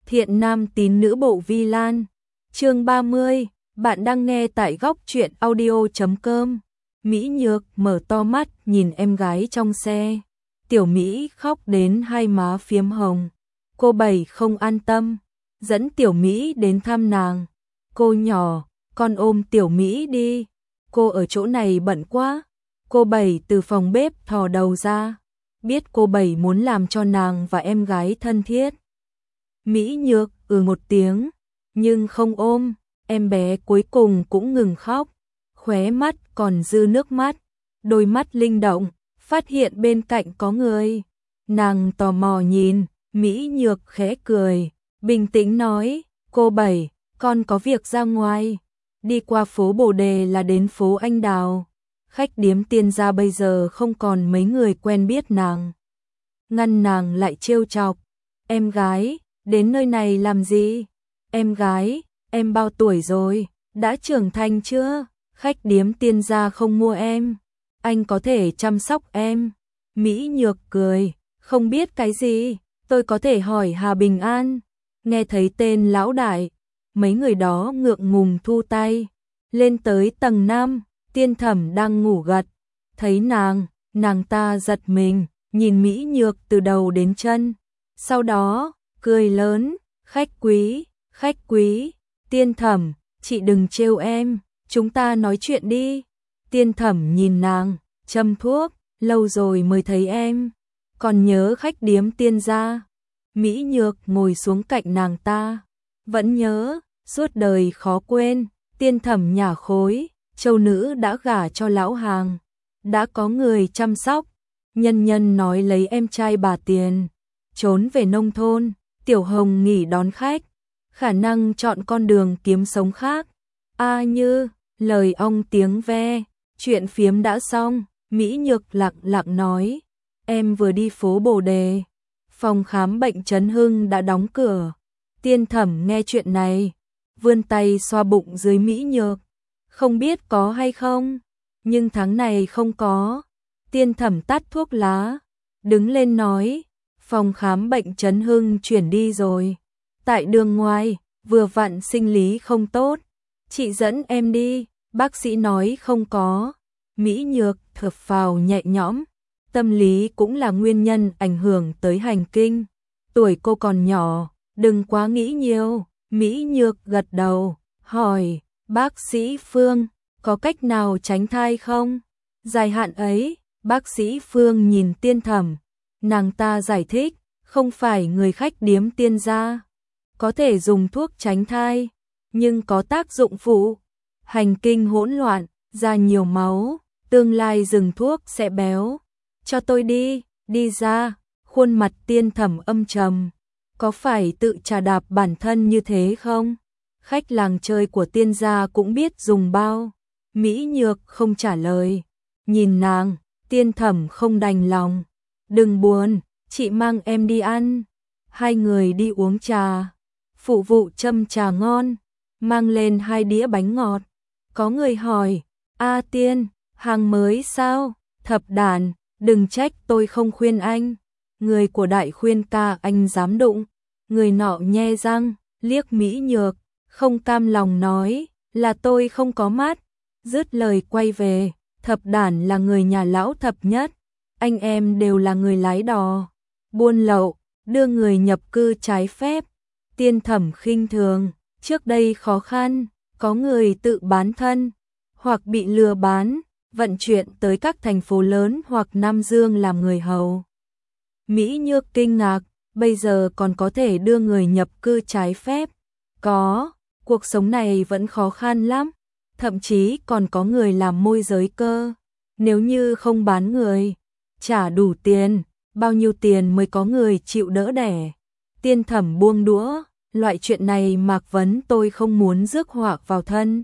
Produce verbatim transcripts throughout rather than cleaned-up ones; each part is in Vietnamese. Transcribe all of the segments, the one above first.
Thiện nam tín nữ bộ Vi Lan. Chương ba mươi, bạn đang nghe tại góc truyện audio chấm com. Mỹ Nhược mở to mắt nhìn em gái trong xe. Tiểu Mỹ khóc đến hai má phiếm hồng. Cô Bảy không an tâm, dẫn Tiểu Mỹ đến thăm nàng. Cô nhỏ, con ôm Tiểu Mỹ đi. Cô ở chỗ này bận quá. Cô Bảy từ phòng bếp thò đầu ra. Biết cô Bảy muốn làm cho nàng và em gái thân thiết. Mỹ Nhược ừ một tiếng, nhưng không ôm. Em bé cuối cùng cũng ngừng khóc. Khóe mắt còn dư nước mắt. Đôi mắt linh động, phát hiện bên cạnh có người. Nàng tò mò nhìn, Mỹ Nhược khẽ cười, bình tĩnh nói, cô Bảy, con có việc ra ngoài. Đi qua phố Bồ Đề là đến phố Anh Đào. Khách điếm Tiên gia bây giờ không còn mấy người quen biết nàng. Ngăn nàng lại trêu chọc. Em gái, đến nơi này làm gì? Em gái, em bao tuổi rồi, đã trưởng thành chưa? Khách điếm Tiên gia không mua em. Anh có thể chăm sóc em. Mỹ Nhược cười, không biết cái gì, tôi có thể hỏi Hà Bình An. Nghe thấy tên lão đại, mấy người đó ngượng ngùng thu tay. Lên tới tầng năm, Tiên Thẩm đang ngủ gật. Thấy nàng, nàng ta giật mình, nhìn Mỹ Nhược từ đầu đến chân. Sau đó, cười lớn, khách quý, khách quý, Tiên Thẩm, chị đừng trêu em, chúng ta nói chuyện đi. Tiên Thẩm nhìn nàng, châm thuốc, lâu rồi mới thấy em, còn nhớ khách điếm Tiên gia. Mỹ Nhược ngồi xuống cạnh nàng ta, vẫn nhớ, suốt đời khó quên. Tiên Thẩm nhả khối, châu nữ đã gả cho lão hàng, đã có người chăm sóc. Nhân nhân nói lấy em trai bà tiền, trốn về nông thôn. Tiểu Hồng nghỉ đón khách, khả năng chọn con đường kiếm sống khác. A Như, lời ong tiếng ve, chuyện phiếm đã xong. Mỹ Nhược lặng lặng nói, em vừa đi phố Bồ Đề, phòng khám bệnh Trấn Hưng đã đóng cửa. Tiên Thẩm nghe chuyện này, vươn tay xoa bụng dưới Mỹ Nhược, không biết có hay không, nhưng tháng này không có. Tiên Thẩm tắt thuốc lá, đứng lên nói, phòng khám bệnh Trấn Hưng chuyển đi rồi. Tại đường ngoài, vừa vặn sinh lý không tốt. Chị dẫn em đi, bác sĩ nói không có. Mỹ Nhược thở phào nhẹ nhõm, tâm lý cũng là nguyên nhân ảnh hưởng tới hành kinh. Tuổi cô còn nhỏ, đừng quá nghĩ nhiều. Mỹ Nhược gật đầu, hỏi, bác sĩ Phương, có cách nào tránh thai không? Dài hạn ấy, bác sĩ Phương nhìn Tiên Thẩm, nàng ta giải thích, không phải người khách điếm Tiên gia, có thể dùng thuốc tránh thai, nhưng có tác dụng phụ. Hành kinh hỗn loạn, ra nhiều máu, tương lai dừng thuốc sẽ béo. Cho tôi đi, đi ra. Khuôn mặt Tiên Thẩm âm trầm, có phải tự trà đạp bản thân như thế không? Khách làng chơi của Tiên gia cũng biết dùng bao. Mỹ Nhược không trả lời, nhìn nàng. Tiên Thẩm không đành lòng, đừng buồn, chị mang em đi ăn. Hai người đi uống trà, phụ vụ châm trà ngon, mang lên hai đĩa bánh ngọt. Có người hỏi, A Tiên, hàng mới sao? Thập đàn, đừng trách tôi không khuyên anh. Người của đại khuyên ca anh dám đụng. Người nọ nhe răng, liếc Mỹ Nhược, không cam lòng nói, là tôi không có mắt. Dứt lời quay về, Thập đản là người nhà lão Thập nhất. Anh em đều là người lái đò, buôn lậu, đưa người nhập cư trái phép. Tiên Thẩm khinh thường, trước đây khó khăn, có người tự bán thân, hoặc bị lừa bán, vận chuyển tới các thành phố lớn hoặc Nam Dương làm người hầu. Mỹ Nhược kinh ngạc, bây giờ còn có thể đưa người nhập cư trái phép. Có, cuộc sống này vẫn khó khăn lắm, thậm chí còn có người làm môi giới cơ. Nếu như không bán người, trả đủ tiền, bao nhiêu tiền mới có người chịu đỡ đẻ. Tiên Thẩm buông đũa, loại chuyện này Mạc Vấn tôi không muốn rước họa vào thân.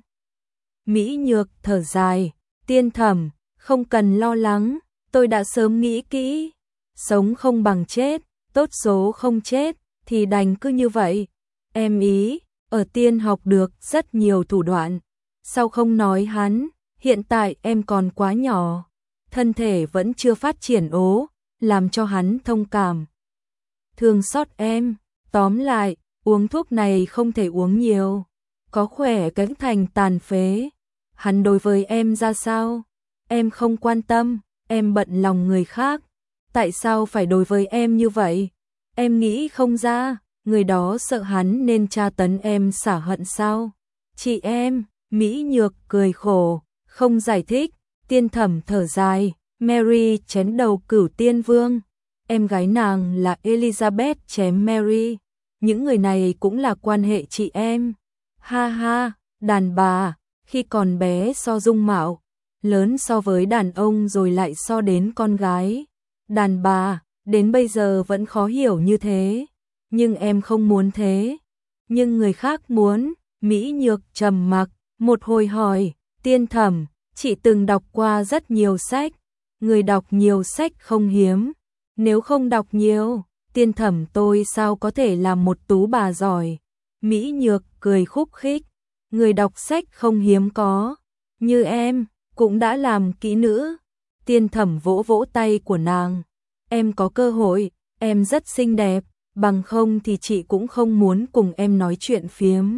Mỹ Nhược thở dài, Tiên Thẩm, không cần lo lắng, tôi đã sớm nghĩ kỹ. Sống không bằng chết, tốt số không chết, thì đành cứ như vậy. Em ý, ở Tiên học được rất nhiều thủ đoạn. Sao không nói hắn, hiện tại em còn quá nhỏ, thân thể vẫn chưa phát triển ố, làm cho hắn thông cảm. Thương xót em, tóm lại, uống thuốc này không thể uống nhiều, có khỏe cánh thành tàn phế. Hắn đối với em ra sao? Em không quan tâm, em bận lòng người khác. Tại sao phải đối với em như vậy? Em nghĩ không ra, người đó sợ hắn nên tra tấn em xả hận sao? Chị em, Mỹ Nhược cười khổ, không giải thích. Tiên Thẩm thở dài, Mary chém đầu Cửu Tiên Vương. Em gái nàng là Elizabeth chém Mary. Những người này cũng là quan hệ chị em. Ha ha, đàn bà, khi còn bé so dung mạo, lớn so với đàn ông rồi lại so đến con gái. Đàn bà, đến bây giờ vẫn khó hiểu như thế. Nhưng em không muốn thế. Nhưng người khác muốn. Mỹ Nhược trầm mặc, một hồi hỏi, Tiên Thẩm, chị từng đọc qua rất nhiều sách. Người đọc nhiều sách không hiếm. Nếu không đọc nhiều, Tiên Thẩm tôi sao có thể làm một tú bà giỏi. Mỹ Nhược cười khúc khích, người đọc sách không hiếm có. Như em, cũng đã làm kỹ nữ. Tiên Thẩm vỗ vỗ tay của nàng. Em có cơ hội, em rất xinh đẹp, bằng không thì chị cũng không muốn cùng em nói chuyện phiếm.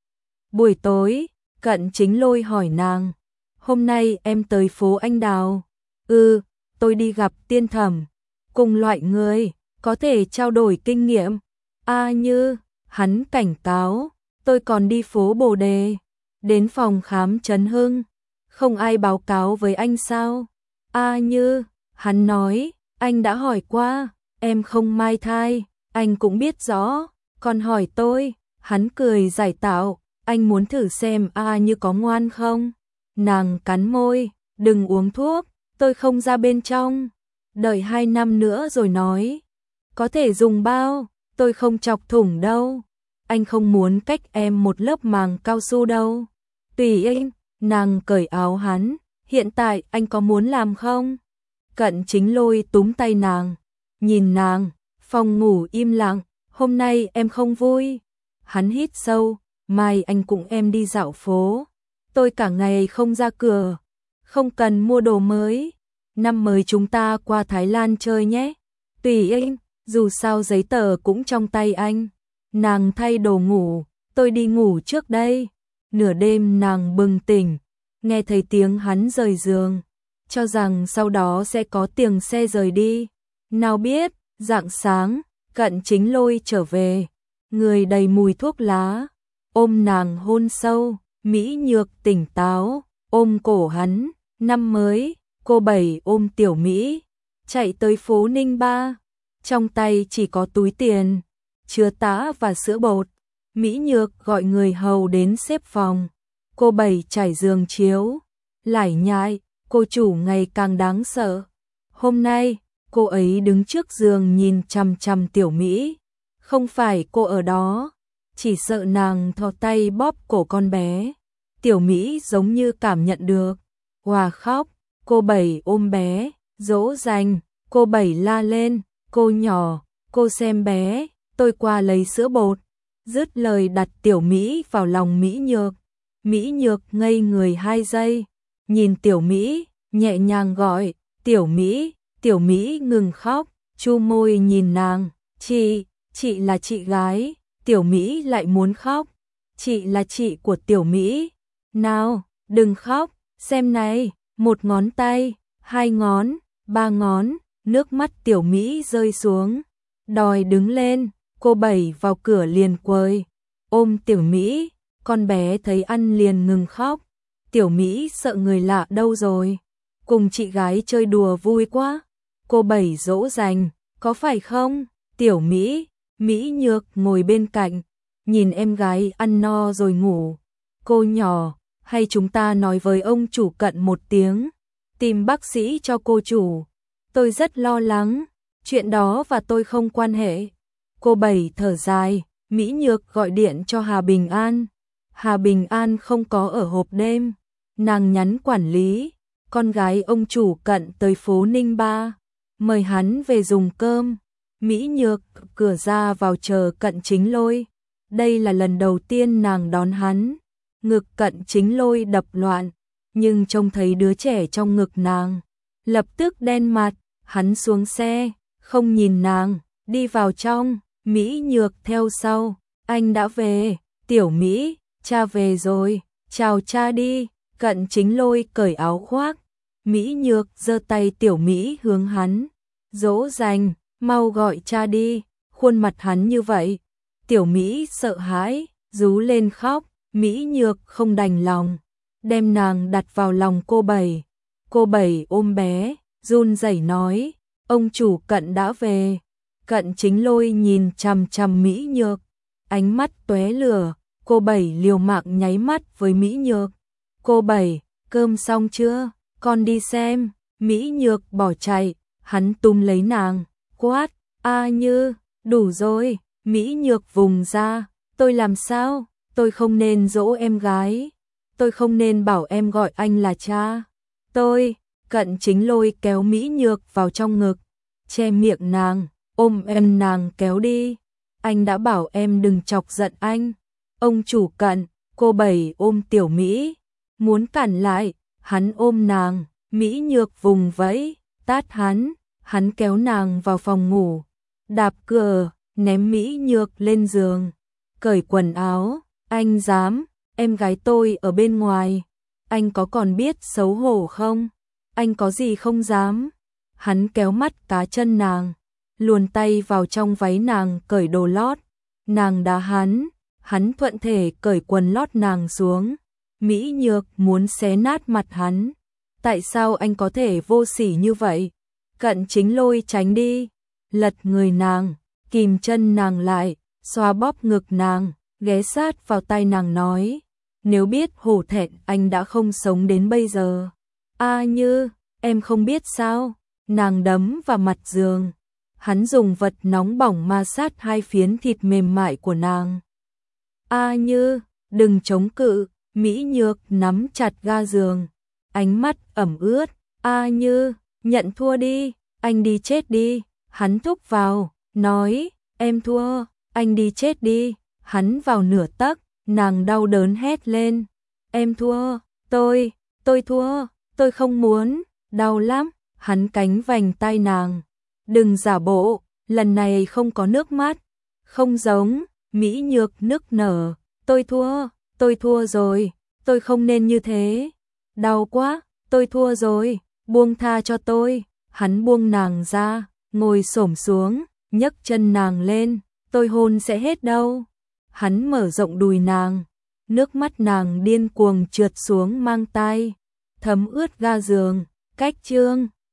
Buổi tối, Cận Chính Lôi hỏi nàng, hôm nay em tới phố Anh Đào? Ừ, tôi đi gặp Tiên Thẩm. Cùng loại người, có thể trao đổi kinh nghiệm. A Như, hắn cảnh cáo, tôi còn đi phố Bồ Đề, đến phòng khám Trấn Hưng. Không ai báo cáo với anh sao? A Như, hắn nói, anh đã hỏi qua, em không mang thai, anh cũng biết rõ, còn hỏi tôi. Hắn cười giải tạo, anh muốn thử xem A Như có ngoan không? Nàng cắn môi, đừng uống thuốc, tôi không ra bên trong. Đợi hai năm nữa rồi nói. Có thể dùng bao, tôi không chọc thủng đâu. Anh không muốn cách em một lớp màng cao su đâu. Tùy anh, nàng cởi áo hắn, hiện tại anh có muốn làm không? Cận Chính Lôi túm tay nàng, nhìn nàng, phòng ngủ im lặng, hôm nay em không vui. Hắn hít sâu, mai anh cùng em đi dạo phố. Tôi cả ngày không ra cửa, không cần mua đồ mới. Năm mới chúng ta qua Thái Lan chơi nhé. Tùy anh, dù sao giấy tờ cũng trong tay anh. Nàng thay đồ ngủ, tôi đi ngủ trước đây. Nửa đêm nàng bừng tỉnh, nghe thấy tiếng hắn rời giường, cho rằng sau đó sẽ có tiếng xe rời đi. Nào biết, rạng sáng, Cận Chính Lôi trở về, người đầy mùi thuốc lá, ôm nàng hôn sâu. Mỹ Nhược tỉnh táo, ôm cổ hắn. Năm mới, cô Bảy ôm Tiểu Mỹ, chạy tới phố Ninh Ba, trong tay chỉ có túi tiền, chứa tã và sữa bột. Mỹ Nhược gọi người hầu đến xếp phòng, cô Bảy trải giường chiếu, lải nhải, cô chủ ngày càng đáng sợ. Hôm nay, cô ấy đứng trước giường nhìn chằm chằm Tiểu Mỹ, không phải cô ở đó, chỉ sợ nàng thò tay bóp cổ con bé. Tiểu Mỹ giống như cảm nhận được, hòa khóc. Cô Bảy ôm bé, dỗ dành, cô Bảy la lên, cô nhỏ, cô xem bé, tôi qua lấy sữa bột. Dứt lời đặt Tiểu Mỹ vào lòng Mỹ Nhược. Mỹ Nhược ngây người hai giây, nhìn Tiểu Mỹ, nhẹ nhàng gọi, Tiểu Mỹ. Tiểu Mỹ ngừng khóc, chu môi nhìn nàng, chị, chị là chị gái. Tiểu Mỹ lại muốn khóc, chị là chị của Tiểu Mỹ. Nào, đừng khóc, xem này. Một ngón tay, hai ngón, ba ngón, nước mắt Tiểu Mỹ rơi xuống, đòi đứng lên. Cô Bảy vào cửa liền quỳ, ôm Tiểu Mỹ, con bé thấy ăn liền ngừng khóc. Tiểu Mỹ sợ người lạ đâu rồi, cùng chị gái chơi đùa vui quá. Cô Bảy dỗ dành, có phải không? Tiểu Mỹ, Mỹ Nhược ngồi bên cạnh, nhìn em gái ăn no rồi ngủ. Cô nhỏ, hay chúng ta nói với ông chủ Cận một tiếng, tìm bác sĩ cho cô chủ. Tôi rất lo lắng, chuyện đó và tôi không quan hệ. Cô Bảy thở dài, Mỹ Nhược gọi điện cho Hà Bình An. Hà Bình An không có ở hộp đêm. Nàng nhắn quản lý, con gái ông chủ Cận tới phố Ninh Ba, mời hắn về dùng cơm. Mỹ Nhược cửa ra vào chờ Cận Chính Lôi. Đây là lần đầu tiên nàng đón hắn. Ngực Cận Chính Lôi đập loạn, nhưng trông thấy đứa trẻ trong ngực nàng, lập tức đen mặt. Hắn xuống xe, không nhìn nàng, đi vào trong. Mỹ Nhược theo sau, Anh đã về, Tiểu Mỹ, cha về rồi, chào cha đi. Cận Chính Lôi cởi áo khoác, Mỹ Nhược giơ tay Tiểu Mỹ hướng hắn, dỗ dành, mau gọi cha đi. Khuôn mặt hắn như vậy, Tiểu Mỹ sợ hãi, rú lên khóc. Mỹ Nhược không đành lòng, đem nàng đặt vào lòng cô Bảy. Cô Bảy ôm bé, run rẩy nói, ông chủ Cận đã về. Cận Chính Lôi nhìn chằm chằm Mỹ Nhược, ánh mắt tóe lửa. Cô Bảy liều mạng nháy mắt với Mỹ Nhược. Cô Bảy, cơm xong chưa? Con đi xem. Mỹ Nhược bỏ chạy, hắn túm lấy nàng, quát, A Như, đủ rồi. Mỹ Nhược vùng ra, tôi làm sao? Tôi không nên dỗ em gái. Tôi không nên bảo em gọi anh là cha. Tôi, Cận Chính Lôi kéo Mỹ Nhược vào trong ngực, che miệng nàng, ôm em nàng kéo đi. Anh đã bảo em đừng chọc giận anh. Ông chủ Cận, cô Bảy ôm Tiểu Mỹ, muốn cản lại, hắn ôm nàng, Mỹ Nhược vùng vẫy, tát hắn, hắn kéo nàng vào phòng ngủ, đạp cửa, ném Mỹ Nhược lên giường, cởi quần áo, anh dám, em gái tôi ở bên ngoài, anh có còn biết xấu hổ không? Anh có gì không dám? Hắn kéo mắt cá chân nàng, luồn tay vào trong váy nàng cởi đồ lót, nàng đá hắn, hắn thuận thể cởi quần lót nàng xuống. Mỹ Nhược muốn xé nát mặt hắn. Tại sao anh có thể vô sỉ như vậy? Cận Chính Lôi tránh đi, lật người nàng, kìm chân nàng lại, xoa bóp ngực nàng, ghé sát vào tai nàng nói, nếu biết hổ thẹn anh đã không sống đến bây giờ. A Như, em không biết sao? Nàng đấm vào mặt giường. Hắn dùng vật nóng bỏng ma sát hai phiến thịt mềm mại của nàng. A Như, đừng chống cự. Mỹ Nhược nắm chặt ga giường, ánh mắt ẩm ướt. A Như, nhận thua đi, anh đi chết đi. Hắn thúc vào, nói, em thua, anh đi chết đi. Hắn vào nửa tấc, nàng đau đớn hét lên, em thua, tôi, tôi thua, tôi không muốn, đau lắm. Hắn cánh vành tai nàng, đừng giả bộ, lần này không có nước mắt, không giống. Mỹ Nhược nức nở, tôi thua, tôi thua rồi, tôi không nên như thế, đau quá, tôi thua rồi, buông tha cho tôi. Hắn buông nàng ra, ngồi xổm xuống, nhấc chân nàng lên, tôi hôn sẽ hết đâu. Hắn mở rộng đùi nàng, nước mắt nàng điên cuồng trượt xuống mang tai, thấm ướt ga giường. Cách chương